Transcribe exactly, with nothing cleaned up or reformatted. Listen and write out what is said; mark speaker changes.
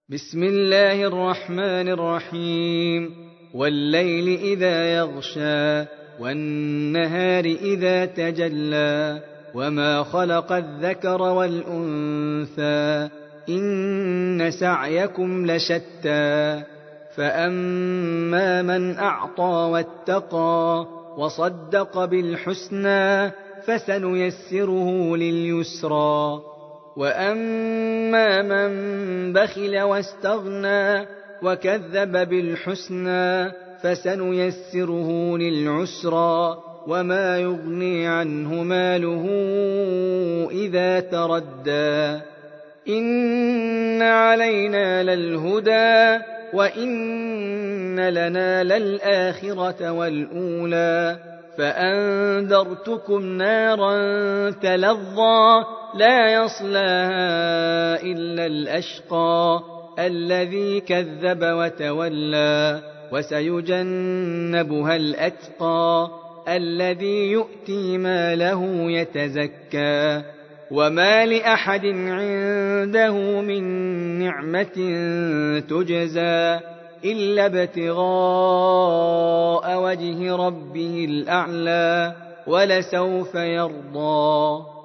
Speaker 1: بسم الله الرحمن الرحيم والليل إذا يغشى والنهار إذا تجلى وما خلق الذكر والأنثى إن سعيكم لشتى فأما من أعطى واتقى وصدق بالحسنى فسنيسره لليسرى وأما من بخل واستغنى وكذب بالحسنى فسنيسره للعسرى وما يغني عنه ماله إذا تردى إن علينا للهدى وإن لنا للآخرة والأولى فأنذرتكم نارا تلظى لا يصلاها إلا الأشقى الذي كذب وتولى وسيجنبها الأتقى الذي يؤتي ماله يتزكى وما لأحد عنده من نعمة تجزى إلا ابتغاء وجه ربه الأعلى ولسوف يرضى.